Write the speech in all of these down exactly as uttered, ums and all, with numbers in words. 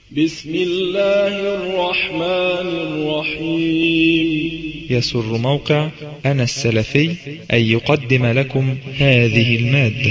بسم الله الرحمن الرحيم. يسر موقع أنا السلفي أن يقدم لكم هذه المادة.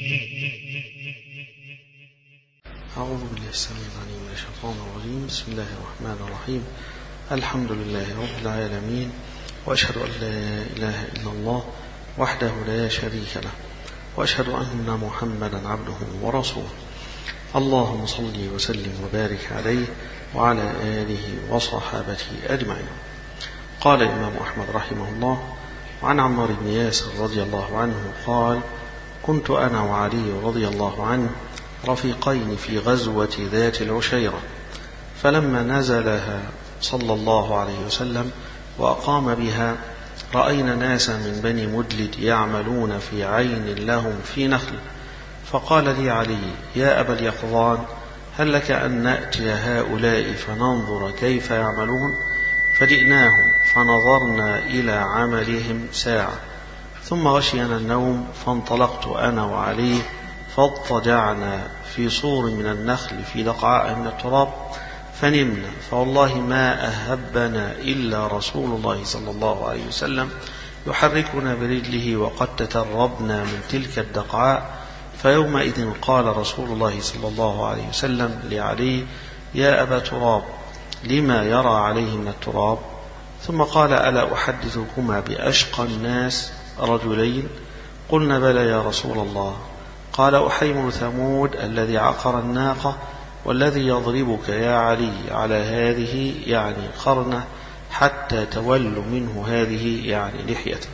أعوذ بالله السميع العليم من الشيطان الرجيم. بسم الله الرحمن الرحيم. الحمد لله رب العالمين، وأشهد أن لا إله إلا الله وحده لا شريك له، وأشهد أن محمدا عبده ورسوله. اللهم صل وسلم وبارك عليه وعلى آله وصحابته أجمعين. قال الإمام أحمد رحمه الله: وعن عمار بن ياسر رضي الله عنه قال: كنت أنا وعلي رضي الله عنه رفيقين في غزوة ذات العشيرة، فلما نزلها صلى الله عليه وسلم وأقام بها رأينا ناسا من بني مدلج يعملون في عين لهم في نخل، فقال لي علي: يا أبا اليقظان، هل لك أن نأتي هؤلاء فننظر كيف يعملون؟ فجئناهم فنظرنا إلى عملهم ساعة، ثم غشينا النوم، فانطلقت أنا وعلي فاضطجعنا في صور من النخل في دقعاء من التراب فنمنا، فوالله ما أهبنا إلا رسول الله صلى الله عليه وسلم يحركنا برجله وقد تتربنا من تلك الدقعاء. فيومئذ قال رسول الله صلى الله عليه وسلم لعلي: يا أبا تراب، لما يرى عليه من التراب؟ ثم قال: ألا أحدثكما بأشقى الناس رجلين؟ قلنا: بلى يا رسول الله. قال: أحيمر ثمود الذي عقر الناقة، والذي يضربك يا علي على هذه يعني قرنه حتى تول منه هذه يعني لحيته.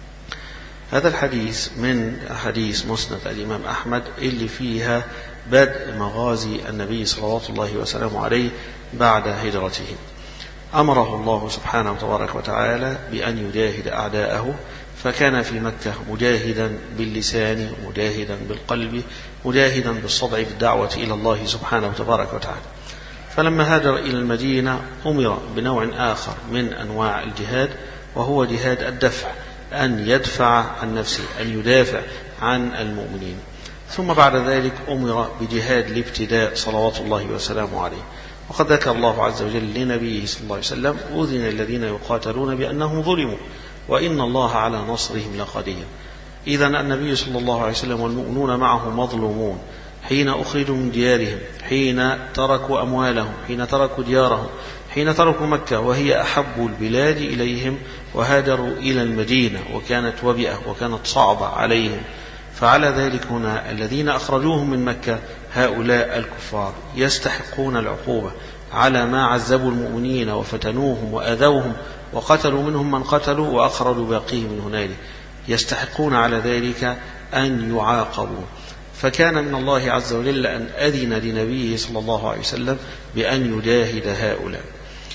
هذا الحديث من حديث مسند الإمام أحمد اللي فيها بدء مغازي النبي صلوات الله وسلامه عليه بعد هجرته. أمره الله سبحانه وتبارك وتعالى بأن يجاهد أعداءه، فكان في مكة مجاهدا باللسان، مجاهدا بالقلب، مجاهدا بالصدع بالدعوة إلى الله سبحانه وتبارك وتعالى. فلما هاجر إلى المدينة أمر بنوع آخر من أنواع الجهاد، وهو جهاد الدفع، أن يدفع عن نفسه، أن يدافع عن المؤمنين. ثم بعد ذلك أمر بجهاد الابتداء صلوات الله وسلامه عليه. وقد ذكر الله عز وجل لنبيه صلى الله عليه وسلم: أذن الذين يقاتلون بأنهم ظلموا وإن الله على نصرهم لقدير. إذن النبي صلى الله عليه وسلم والمؤمنون معه مظلومون حين أخرجوا من ديارهم، حين تركوا أموالهم، حين تركوا ديارهم، حين تركوا مكة وهي أحب البلاد إليهم، وهاجروا إلى المدينة وكانت وبئة وكانت صعبة عليهم. فعلى ذلك هنا الذين أخرجوهم من مكة هؤلاء الكفار يستحقون العقوبة على ما عذبوا المؤمنين وفتنوهم وأذوهم وقتلوا منهم من قتلوا وأخرجوا باقيه من هنالك، يستحقون على ذلك أن يعاقبوا. فكان من الله عز وجل أن أذن لنبيه صلى الله عليه وسلم بأن يجاهد هؤلاء.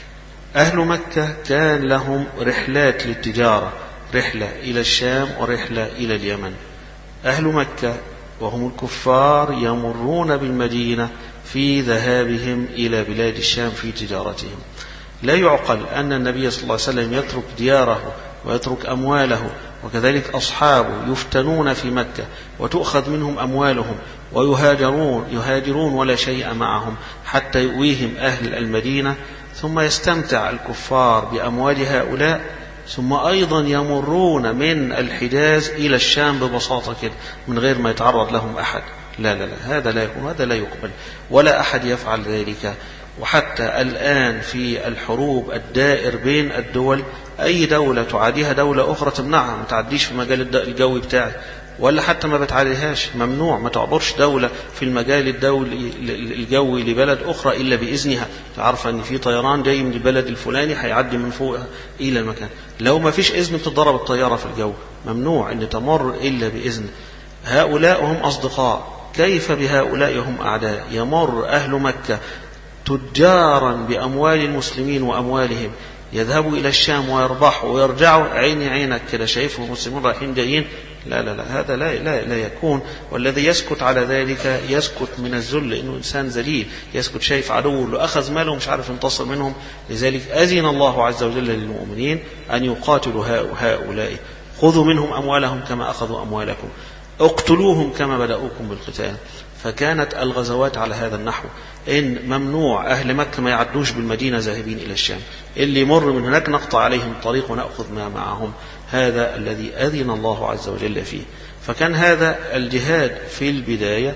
أهل مكة كان لهم رحلات للتجارة، رحلة إلى الشام ورحلة إلى اليمن. أهل مكة وهم الكفار يمرون بالمدينة في ذهابهم إلى بلاد الشام في تجارتهم. لا يعقل أن النبي صلى الله عليه وسلم يترك دياره ويترك أمواله، وكذلك أصحابه يفتنون في مكة وتؤخذ منهم أموالهم ويهاجرون يهاجرون ولا شيء معهم حتى يؤويهم أهل المدينة، ثم يستمتع الكفار بأموال هؤلاء، ثم أيضا يمرون من الحجاز إلى الشام ببساطة كده من غير ما يتعرض لهم أحد. لا لا لا هذا لا يكون، هذا لا يقبل، ولا أحد يفعل ذلك. وحتى الآن في الحروب الدائر بين الدول، أي دولة تعاديها دولة أخرى تمنعها، ما تعديش في مجال الجوي بتاعي، ولا حتى ما بتعاديهاش، ممنوع، ما تعبرش دولة في المجال الدولي الجوي لبلد أخرى إلا بإذنها. تعرف أن في طيران جاي من البلد الفلاني هيعدي من فوقها إلى المكان، لو ما فيش إذن بتضرب الطيارة في الجو، ممنوع أن تمر إلا بإذن. هؤلاء هم أصدقاء، كيف بهؤلاء هم أعداء؟ يمر أهل مكة تجارا بأموال المسلمين وأموالهم، يذهبوا إلى الشام ويربحوا ويرجعوا، عيني عينك كده شايفهم المسلمين رايحين جايين. لا لا لا هذا لا, لا, لا يكون. والذي يسكت على ذلك يسكت من الذل، إنه إنسان ذليل، يسكت شايف عدو له أخذ ماله مش عارف ينتصر منهم. لذلك أذن الله عز وجل للمؤمنين أن يقاتلوا هؤلاء، خذوا منهم أموالهم كما أخذوا أموالكم، اقتلوهم كما بدأوكم بالقتال. فكانت الغزوات على هذا النحو، إن ممنوع أهل مكة ما يعدوش بالمدينة ذاهبين إلى الشام، اللي يمر من هناك نقطع عليهم الطريق ونأخذ ما معهم. هذا الذي أذن الله عز وجل فيه. فكان هذا الجهاد في البداية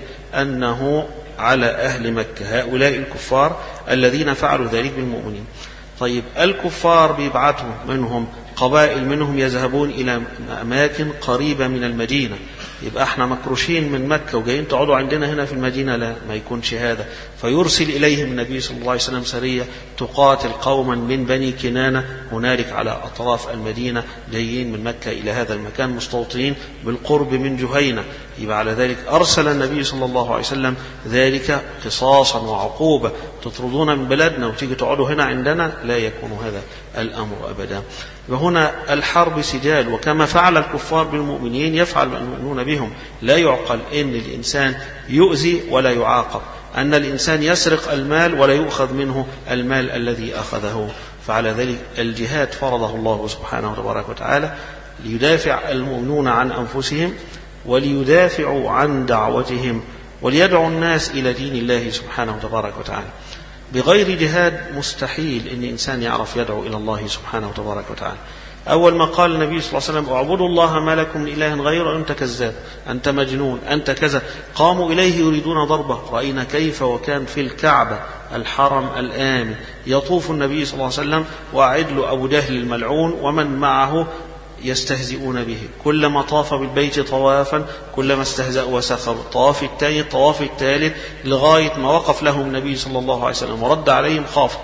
أنه على أهل مكة، هؤلاء الكفار الذين فعلوا ذلك بالمؤمنين. طيب الكفار بيبعثوا منهم قبائل منهم يذهبون إلى أماكن قريبة من المدينة، يبقى احنا مكروشين من مكة وجايين تقعدوا عندنا هنا في المدينة، لا، ما يكونش هذا. فيرسل إليهم النبي صلى الله عليه وسلم سرية تقاتل قوما من بني كنانة هنالك على أطراف المدينة، جايين من مكة إلى هذا المكان مستوطنين بالقرب من جهينة. يبقى على ذلك أرسل النبي صلى الله عليه وسلم ذلك قصاصا وعقوبة، تطردون من بلدنا وتيجي تقعدوا هنا عندنا، لا يكون هذا الأمر أبدا. وهنا الحرب سجال، وكما فعل الكفار بالمؤمنين يفعل المؤمنون بهم. لا يعقل أن الإنسان يؤذي ولا يعاقب، أن الإنسان يسرق المال ولا يؤخذ منه المال الذي أخذه. فعلى ذلك الجهاد فرضه الله سبحانه وتبارك وتعالى ليدافع المؤمنون عن أنفسهم وليدافعوا عن دعوتهم وليدعوا الناس إلى دين الله سبحانه وتبارك وتعالى. بغير جهاد مستحيل أن إنسان يعرف يدعو إلى الله سبحانه وتبارك وتعالى. أول ما قال النبي صلى الله عليه وسلم اعبدوا الله ما لكم من إله غيره، أنت كذاب، أنت مجنون، أنت كذا، قاموا إليه يريدون ضربه. رأينا كيف وكان في الكعبة الحرم الآمن يطوف النبي صلى الله عليه وسلم وأعد له أبو جهل الملعون ومن معه يستهزئون به، كلما طاف بالبيت طوافا كلما استهزأوا وسخروا، الطواف الثاني الطواف الثالث لغاية ما وقف لهم النبي صلى الله عليه وسلم ورد عليهم خاف،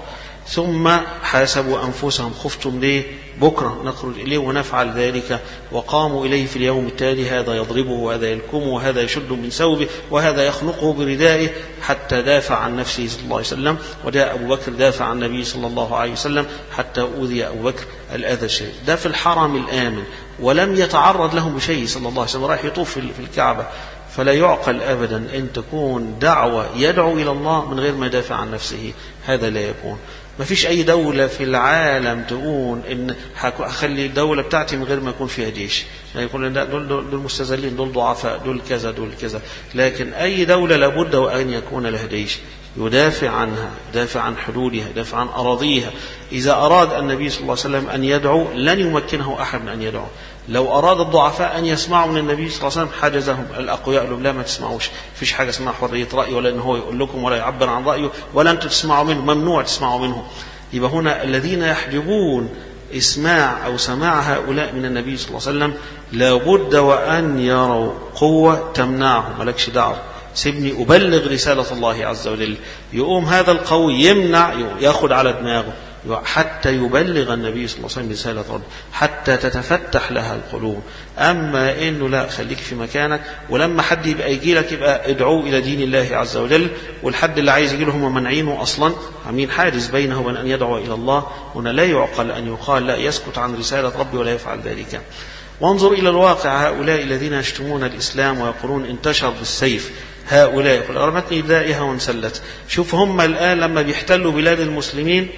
ثم حاسبوا أنفسهم خفتم ليه، بكرة نخرج إليه ونفعل ذلك، وقاموا إليه في اليوم التالي، هذا يضربه وهذا يلكمه وهذا يشد من ثوبه وهذا يخنقه بردائه، حتى دافع عن نفسه صلى الله عليه وسلم. وجاء أبو بكر دافع عن النبي صلى الله عليه وسلم حتى أوذي أبو بكر الأذى الشديد. ده في الحرم الآمن ولم يتعرض لهم بشيء صلى الله عليه وسلم، رايح يطوف في الكعبة. فلا يعقل أبدا أن تكون دعوة يدعو إلى الله من غير ما يدافع عن نفسه، هذا لا يكون. ما فيش أي دولة في العالم تقول إن هخلي الدولة بتاعتي من غير ما يكون فيها جيش، يعني يقول دول, دول, دول مستذلين، دول ضعفاء، دول كذا دول كذا. لكن أي دولة لابد وأن يكون لها جيش يدافع عنها، يدافع عن حدودها، يدافع عن أراضيها. إذا أراد النبي صلى الله عليه وسلم أن يدعو لن يمكنه أحد من أن يدعو. لو أراد الضعفاء أن يسمعوا من النبي صلى الله عليه وسلم حجزهم الأقوياء، لهم لا ما تسمعوش، فيش حاجة اسمها حرية رأي ولا أنه هو يقول لكم ولا يعبر عن رأيه ولا أنتم تسمعوا منه، ممنوع تسمعوا منه. يبقى هنا الذين يحجبون اسماع أو سماع هؤلاء من النبي صلى الله عليه وسلم لابد وأن يروا قوة تمنعهم، ملكش دعوة، سيبني أبلغ رسالة الله عز وجل. يقوم هذا القوي يمنع، يأخذ على دماغه حتى يبلغ النبي صلى الله عليه وسلم رسالة رب، حتى تتفتح لها القلوب. أما إنه لا، خليك في مكانك، ولما حد يبقى يجي لك يبقى ادعوه إلى دين الله عز وجل، والحد اللي عايز يجي له هم منعينه أصلا، عاملين حاجز بينه وبين أن يدعو إلى الله. هنا لا يعقل أن يقال لا، يسكت عن رسالة ربي ولا يفعل ذلك. وانظر إلى الواقع، هؤلاء الذين يشتمون الإسلام ويقولون انتشر بالسيف، هؤلاء يقول أرمتني بدائها وانسلت. شوف هم الآن لما بيحتلوا بلاد المسلمين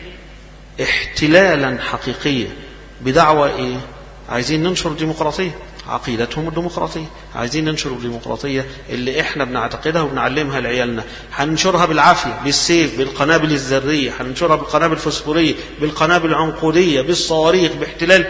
احتلالا حقيقيا بدعوة إيه؟ عايزين ننشر الديمقراطية، عقيدتهم الديمقراطية، عايزين ننشر الديمقراطية اللي احنا بنعتقدها وبنعلمها لعيالنا. هننشرها بالعافية، بالسيف، بالقنابل الذرية، هننشرها بالقنابل الفسفورية، بالقنابل العنقودية، بالصواريخ، باحتلال.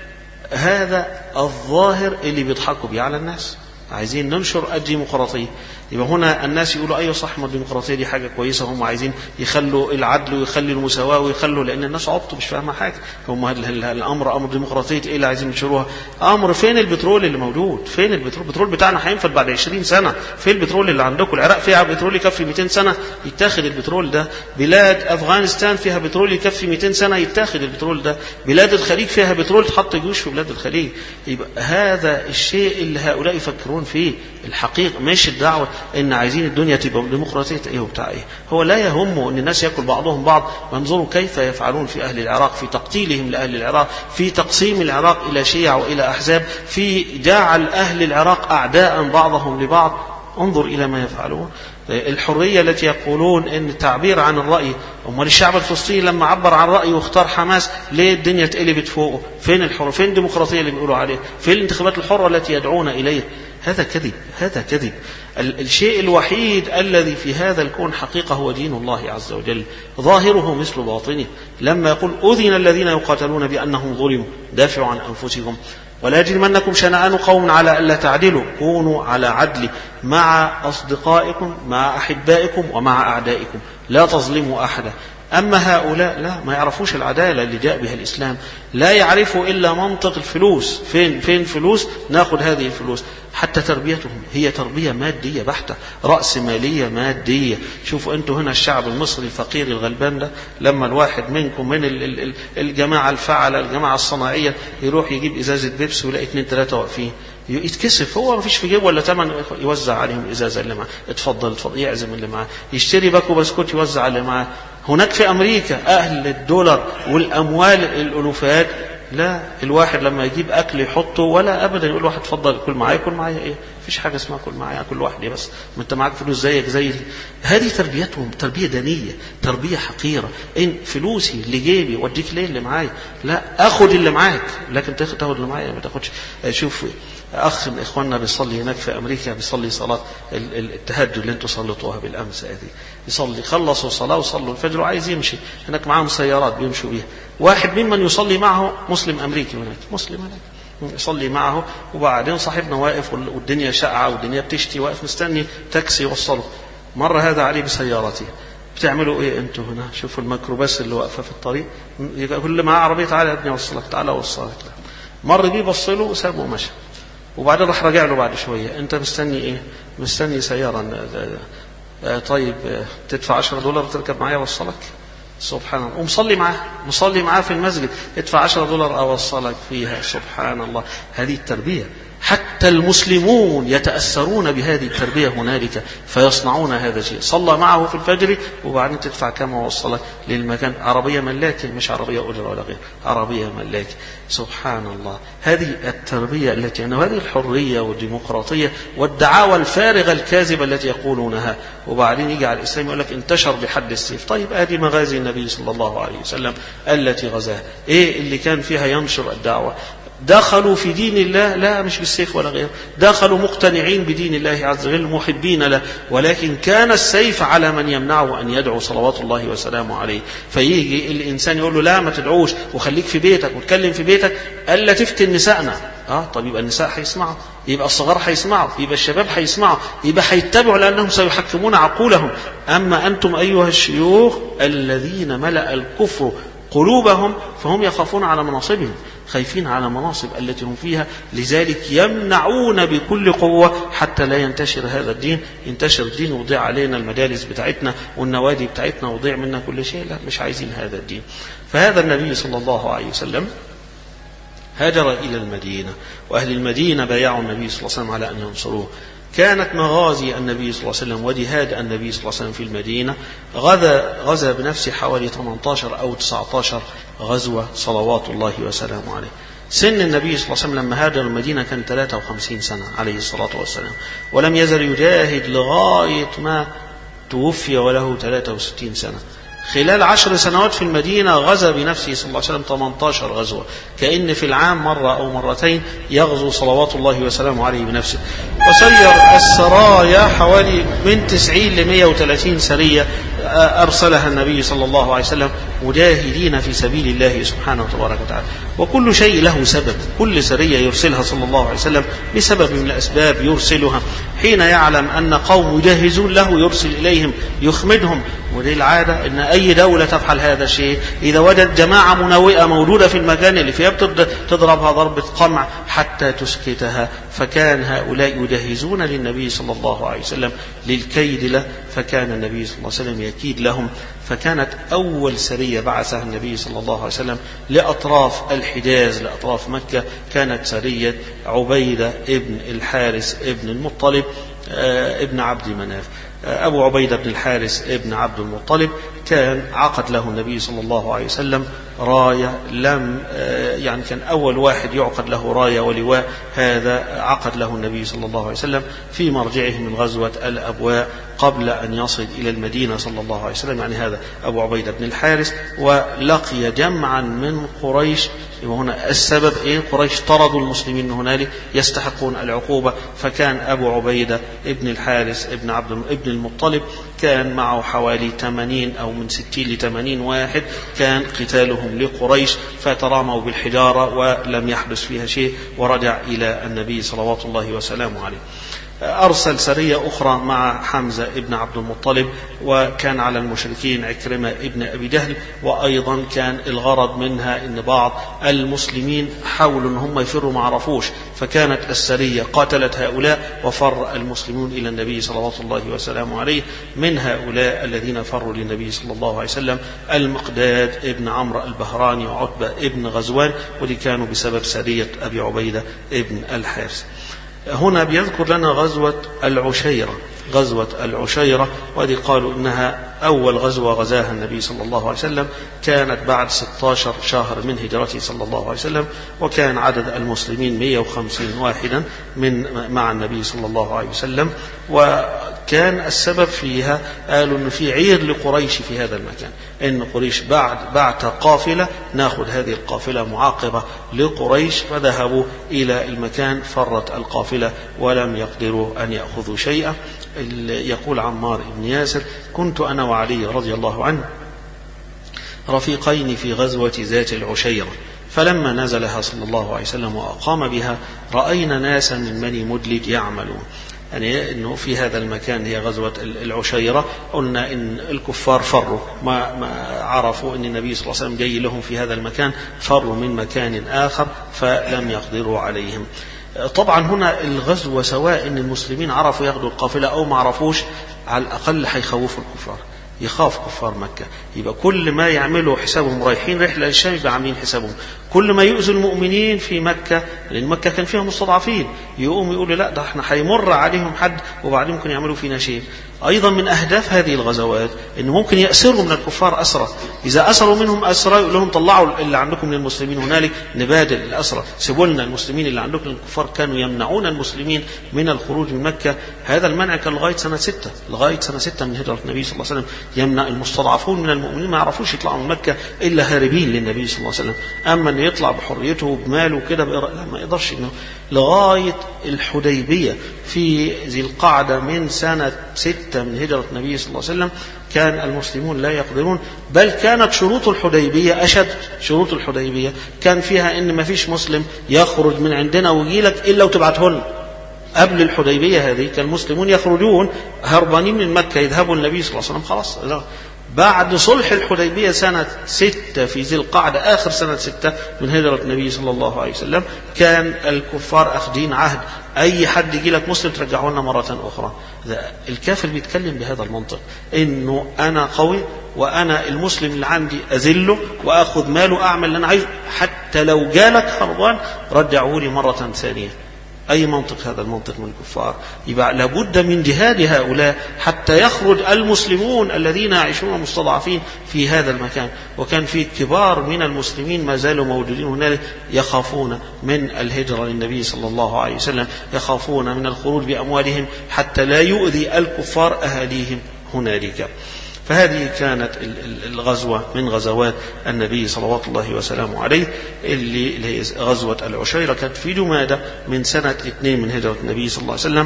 هذا الظاهر اللي بيضحكوا بيه على الناس. عايزين ننشر الديمقراطية. يبقى هنا الناس يقولوا أيوة صح، ما الديمقراطية دي حاجة كويسة، هم عايزين يخلوا العدل ويخلوا المساواة ويخلوا، لأن الناس عبطوا مش فاهمة حاجة. هم الأمر أمر ديمقراطية إيه اللي عايزين ينشروها؟ أمر فين البترول اللي موجود؟ فين البترول؟ البترول بتاعنا هينفد بعد عشرين سنة. فين البترول اللي عندكم؟ العراق فيها بترول يكفي مئتين سنة، يتاخد البترول ده. بلاد أفغانستان فيها بترول يكفي مئتين سنة، يتاخد البترول ده. بلاد الخليج فيها بترول، تحط جيوش في بلاد الخليج. يبقى هذا الشيء اللي هؤلاء يفكرون فيه الحقيقة، مش الدعوة ان عايزين الدنيا تبقى ديمقراطيه ايه وبتاع ايه. هو لا يهمه ان الناس ياكل بعضهم بعض. وانظروا كيف يفعلون في اهل العراق، في تقتيلهم لاهل العراق، في تقسيم العراق الى شيع والى احزاب، في جعل اهل العراق اعداء بعضهم لبعض. انظر الى ما يفعلون. الحريه التي يقولون ان التعبير عن الراي، امال الشعب الفلسطيني لما عبر عن رايه واختار حماس ليه الدنيا اتقلبت فوقه؟ فين الحر؟ فين الديمقراطيه اللي بيقولوا عليها؟ فين الانتخابات الحره التي يدعون اليها؟ هذا كذب، هذا كذب. الشيء الوحيد الذي في هذا الكون حقيقة هو دين الله عز وجل، ظاهره مثل باطنه. لما يقول أذن الذين يقاتلون بأنهم ظلموا دافعوا عن أنفسكم ولا يجرمنكم شنآن قوم على ألا تعدلوا كونوا على عدل مع أصدقائكم مع أحبائكم ومع أعدائكم لا تظلموا أحدا. أما هؤلاء لا، ما يعرفوش العدالة اللي جاء بها الإسلام، لا يعرفوا إلا منطق الفلوس. فين فين فلوس ناخد هذه الفلوس. حتى تربيتهم هي تربية مادية بحتة، رأس مالية مادية. شوفوا أنتوا هنا الشعب المصري الفقير الغلبان ده، لما الواحد منكم من الجماعة الفعلة الجماعة الصناعية يروح يجيب إزازة بيبسي ويلاقي اثنين ثلاثة واقفين يتكسف، هو ما فيش في جيبه ولا ثمن، يوزع عليهم الإزازة اللي معاه، اتفضل اتفضل، يعزم اللي معاه، يشتري باكو بسكوت يوزع اللي معاه. هناك في أمريكا أهل الدولار والأموال الألوفات، لا، الواحد لما يجيب أكل يحطه ولا أبدا يقول واحد اتفضل كل معايا كل معايا. إيه، فيش حاجة اسمها كل معايا كل واحد بس، ما أنت معاك فلوس زيك زي. هذه تربيتهم، تربية دنية، تربية حقيرة. إن فلوسي اللي جيبي وديك ليه اللي معايا؟ لا، أخذ اللي معاك، لكن تاخد اللي معايا ما تاخدش. شوف أخ من إخواننا بيصلي هناك في أمريكا، بيصلي صلاة التهجد اللي أنتوا صليتوها بالأمس هذه، يصلي خلصوا صلاة وصلوا الفجر وعايز يمشي، هناك معاهم سيارات بيمشوا بيها. واحد ممن يصلي معه مسلم أمريكي هناك، مسلم هناك يصلي معه، وبعدين صاحبنا واقف والدنيا شقعة والدنيا بتشتي، واقف مستني تاكسي يوصله. مرة هذا عليه بسيارته، بتعملوا ايه انتوا هنا؟ شوفوا الميكروباص اللي واقفه في الطريق، كل معاه عربيه، تعالى يا ابني اوصلك، تعالى اوصلك. مر بيه بصله وسابه ومشى، وبعدين راح راجع له بعد شويه، انت مستني ايه؟ مستني سياره. طيب تدفع عشرة دولار تركب معايا اوصلك؟ سبحان الله. ومصلي معاه، مصلي معاه في المسجد، ادفع عشرة دولار اوصلك فيها. سبحان الله. هذه التربيه، حتى المسلمون يتأثرون بهذه التربية هنالك فيصنعون هذا الشيء. صلى معه في الفجر وبعدين تدفع كم ووصلك للمكان. عربية ملاكة، مش عربية أجرة ولا غير، عربية ملاكة. سبحان الله. هذه التربية التي يعني هذه الحرية والديمقراطية والدعاوى الفارغة الكاذبة التي يقولونها، وبعدين يجي على الإسلام يقول لك انتشر بحد السيف. طيب هذه مغازي النبي صلى الله عليه وسلم التي غزاها، ايه اللي كان فيها ينشر الدعوة؟ دخلوا في دين الله لا مش بالسيف ولا غيره، دخلوا مقتنعين بدين الله عز وجل محبين له، ولكن كان السيف على من يمنعه أن يدعو صلوات الله وسلامه عليه. فيجي الإنسان يقول له لا ما تدعوش وخليك في بيتك وتكلم في بيتك، ألا تفتن نسائنا. اه طب يبقى النساء هيسمعوا، يبقى الصغار هيسمعوا، يبقى الشباب هيسمعوا، يبقى هيتبعوا لأنهم سيحكمون عقولهم. أما أنتم أيها الشيوخ الذين ملأ الكفر قلوبهم فهم يخافون على مناصبهم، خايفين على مناصب التي هم فيها، لذلك يمنعون بكل قوة حتى لا ينتشر هذا الدين. ينتشر الدين وضيع علينا المدارس بتاعتنا والنوادي بتاعتنا وضيع منا كل شيء، لا مش عايزين هذا الدين. فهذا النبي صلى الله عليه وسلم هاجر إلى المدينة، وأهل المدينة بايعوا النبي صلى الله عليه وسلم على أن ينصروه. كانت مغازي النبي صلى الله عليه وسلم وجهاد النبي صلى الله عليه وسلم في المدينة، غزا غزا بنفسه حوالي ثمانية عشر أو تسعة عشر غزوة صلوات الله وسلامه عليه. سن النبي صلى الله عليه وسلم لما هاجر المدينة كان ثلاثة وخمسين سنة عليه الصلاة والسلام، ولم يزل يجاهد لغاية ما توفي وله ثلاثة وستين سنة. خلال عشر سنوات في المدينة غزا بنفسه صلى الله عليه وسلم ثمانية عشر غزوة، كأن في العام مرة أو مرتين يغزو صلوات الله وسلامه عليه بنفسه. وسير السرايا حوالي من تسعين لمئة وثلاثين سرية أرسلها النبي صلى الله عليه وسلم مجاهدين في سبيل الله سبحانه وتبارك وتعالى. وكل شيء له سبب، كل سرية يرسلها صلى الله عليه وسلم بسبب من الأسباب يرسلها. حين يعلم أن قوم يجهزون له يرسل إليهم يخمدهم. ودي العادة أن أي دولة تفعل هذا الشيء، إذا وجد جماعة منوئة موجودة في المكان اللي فيها تضربها ضربة قمع حتى تسكتها. فكان هؤلاء يجهزون للنبي صلى الله عليه وسلم للكيد له، فكان النبي صلى الله عليه وسلم يكيد لهم. فكانت أول سرية بعثها النبي صلى الله عليه وسلم لأطراف الحجاز لأطراف مكة كانت سرية عبيدة ابن الحارث ابن المطلب ابن عبد مناف. أبو عبيدة بن الحارث ابن عبد المطلب كان عقد له النبي صلى الله عليه وسلم راية لم يعني كان أول واحد يعقد له راية ولواء هذا عقد له النبي صلى الله عليه وسلم في مرجعه من غزوة الأبواء قبل أن يصل إلى المدينة صلى الله عليه وسلم، يعني هذا أبو عبيدة بن الحارث، ولقي جمعا من قريش. وهنا السبب إيه؟ قريش طردوا المسلمين من هنالك يستحقون العقوبة، فكان أبو عبيدة ابن الحارث ابن عبد ابن المطلب كان معه حوالي ثمانين أو من ستين لثمانين واحد، كان قتالهم لقريش فتراموا بالحجارة ولم يحدث فيها شيء، ورجع إلى النبي صلوات الله وسلامه عليه. أرسل سرية أخرى مع حمزة ابن عبد المطلب، وكان على المشركين عكرمة ابن أبي جهل، وأيضا كان الغرض منها أن بعض المسلمين حاولوا أن هم يفروا ما عرفوش، فكانت السرية قاتلت هؤلاء وفر المسلمون إلى النبي صلوات الله وسلامه عليه. من هؤلاء الذين فروا للنبي صلى الله عليه وسلم المقداد ابن عمرو البهراني وعتبة ابن غزوان، ودي كانوا بسبب سرية أبي عبيدة ابن الحارث. هنا بيذكر لنا غزوة العشيرة، غزوة العشيرة، وهذه قالوا إنها أول غزوة غزاها النبي صلى الله عليه وسلم، كانت بعد ستة عشر شهر من هجرته صلى الله عليه وسلم، وكان عدد المسلمين مئة وخمسين واحدا من مع النبي صلى الله عليه وسلم. وكان السبب فيها قالوا إنه في عير لقريش في هذا المكان، إن قريش بعد بعت قافلة ناخذ هذه القافلة معاقبة لقريش، فذهبوا إلى المكان، فرت القافلة ولم يقدروا أن يأخذوا شيئا. يقول عمار بن ياسر: كنت أنا وعلي رضي الله عنه رفيقين في غزوة ذات العشيرة، فلما نزلها صلى الله عليه وسلم وأقام بها رأينا ناسا من بني مدلج يعملون، يعني أنه في هذا المكان هي غزوة العشيرة. قلنا إن الكفار فروا، ما, ما عرفوا أن النبي صلى الله عليه وسلم جاي لهم في هذا المكان، فروا من مكان آخر فلم يقدروا عليهم. طبعا هنا الغزوة سواء ان المسلمين عرفوا ياخدوا القافلة او ما عرفوش، على الاقل هيخوفوا الكفار، يخاف كفار مكة، يبقى كل ما يعملوا حسابهم رايحين رحلة للشام يبقى عاملين حسابهم، كل ما يؤذوا المؤمنين في مكة، لأن مكة كان فيها مستضعفين، يقوم يقولوا لا ده احنا هيمر عليهم حد وبعدين ممكن يعملوا فينا شيء. أيضا من أهداف هذه الغزوات إنه ممكن يأسروا من الكفار أسرى، إذا أسروا منهم أسرى يقول لهم طلعوا اللي عندكم من المسلمين هنالك نبادل الأسرى، سيبوا لنا المسلمين اللي عندكم. الكفار كانوا يمنعون المسلمين من الخروج من مكة، هذا المنع كان لغاية سنة ستة لغاية سنة ستة من هجرة النبي صلى الله عليه وسلم، يمنع المستضعفون من المؤمنين، ما يعرفوش يطلعوا من مكة إلا هاربين للنبي صلى الله عليه وسلم. أما أن يطلع بحريته بماله كده ما يقدرش إنه. لغاية الحديبية في ذي القعدة من سنة ستة من هجرة النبي صلى الله عليه وسلم كان المسلمون لا يقدرون، بل كانت شروط الحديبية أشد. شروط الحديبية كان فيها إن ما فيش مسلم يخرج من عندنا ويجيلك إلا وتبعتهن. قبل الحديبية هذه كان المسلمون يخرجون هربانين من مكة يذهبوا النبي صلى الله عليه وسلم، خلاص لا. بعد صلح الحديبية سنة ستة في ذي القعدة آخر سنة ستة من هجرة النبي صلى الله عليه وسلم كان الكفار أخذين عهد أي حد يجي لك مسلم ترجعه لنا مرة أخرى. الكافر بيتكلم بهذا المنطق، إنه أنا قوي وأنا المسلم اللي عندي أذله وأخذ ماله أعمل اللي أنا عايزه، حتى لو جالك هربان رجعه لي مرة ثانية. أي منطق هذا المنطق من الكفار؟ يبقى لابد من جهاد هؤلاء حتى يخرج المسلمون الذين يعيشون مستضعفين في هذا المكان. وكان في كبار من المسلمين ما زالوا موجودين هنالك يخافون من الهجرة للنبي صلى الله عليه وسلم، يخافون من الخروج بأموالهم حتى لا يؤذي الكفار أهاليهم هنالك. فهذه كانت الغزوة من غزوات النبي صلوات الله وسلامه عليه، اللي هي غزوة العشيرة، كانت في جمادة من سنة اثنين من هجرة النبي صلى الله عليه وسلم.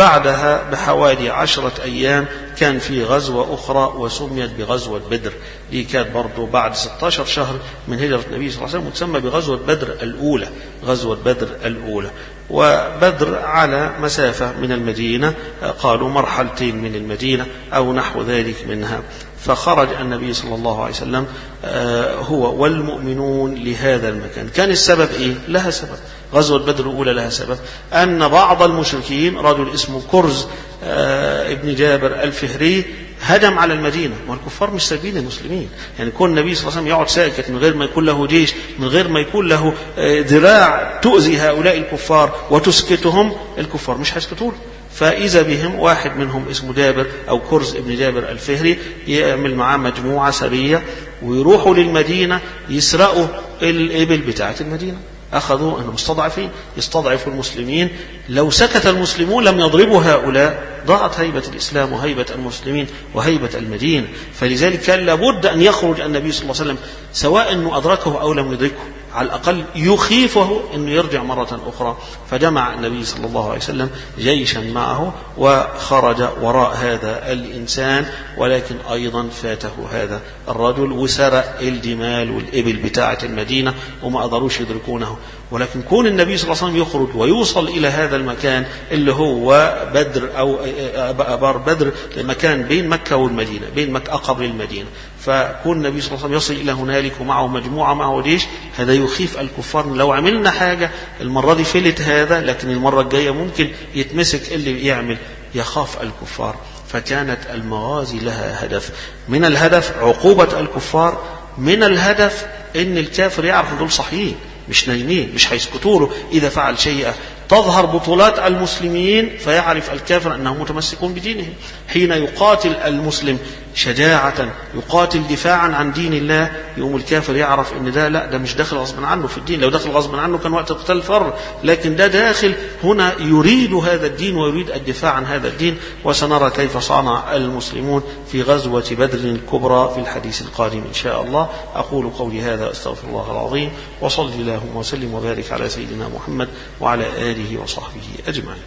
بعدها بحوالي عشرة أيام كان في غزوة أخرى وسميت بغزوة بدر، دي كانت برضو بعد ستة عشر شهر من هجرة النبي صلى الله عليه وسلم، وتسمى بغزوة بدر الأولى. غزوة بدر الأولى، وبدر على مسافة من المدينة، قالوا مرحلتين من المدينة أو نحو ذلك منها. فخرج النبي صلى الله عليه وسلم هو والمؤمنون لهذا المكان. كان السبب إيه؟ لها سبب. غزوة بدر الأولى لها سبب أن بعض المشركين، رجل اسمه كرز ابن جابر الفهري، هجم على المدينة، والكفار مش سايبين المسلمين. يعني كون النبي صلى الله عليه وسلم يقعد ساكت من غير ما يكون له جيش، من غير ما يكون له ذراع تؤذي هؤلاء الكفار وتسكتهم، الكفار مش هيسكتوا له. فإذا بهم واحد منهم اسمه جابر أو كرز ابن جابر الفهري يعمل معاه مجموعة سرية ويروحوا للمدينة يسرقوا الإبل بتاعة المدينة. أخذوا أنهم مستضعفين يستضعفوا المسلمين، لو سكت المسلمون لم يضربوا هؤلاء ضاعت هيبة الإسلام وهيبة المسلمين وهيبة المدينة. فلذلك كان لابد أن يخرج النبي صلى الله عليه وسلم، سواء أنه أدركه أو لم يدركه، على الأقل يخيفه أنه يرجع مرة أخرى. فجمع النبي صلى الله عليه وسلم جيشا معه وخرج وراء هذا الإنسان، ولكن أيضا فاته هذا الرجل وسرق الجمال والإبل بتاعة المدينة وما قدروش يدركونه. ولكن كون النبي صلى الله عليه وسلم يخرج ويوصل إلى هذا المكان اللي هو بدر أو أبار بدر، المكان بين مكة والمدينة، بين مكة أقرب للمدينة، فكون النبي صلى الله عليه وسلم يصل إلى هنالك ومعه مجموعة معه جيش، هذا يخيف الكفار. لو عملنا حاجة المرة دي فلت هذا، لكن المرة الجاية ممكن يتمسك اللي يعمل، يخاف الكفار. فكانت المغازي لها هدف، من الهدف عقوبة الكفار، من الهدف ان الكافر يعرف دول صحيين مش نايمين، مش هيسكتوا له إذا فعل شيئا. تظهر بطولات المسلمين فيعرف الكافر أنهم متمسكون بدينهم. حين يقاتل المسلم شجاعة، يقاتل دفاعا عن دين الله، يوم الكافر يعرف أن ده لا، ده مش داخل غصبا عنه في الدين. لو داخل غصبا عنه كان وقت قتال فر، لكن ده داخل هنا يريد هذا الدين ويريد الدفاع عن هذا الدين. وسنرى كيف صنع المسلمون في غزوة بدر الكبرى في الحديث القادم إن شاء الله. أقول قولي هذا أستغفر الله العظيم، وصلي اللهم وسلم وبارك على سيدنا محمد وعلى آله وصحبه أجمعين.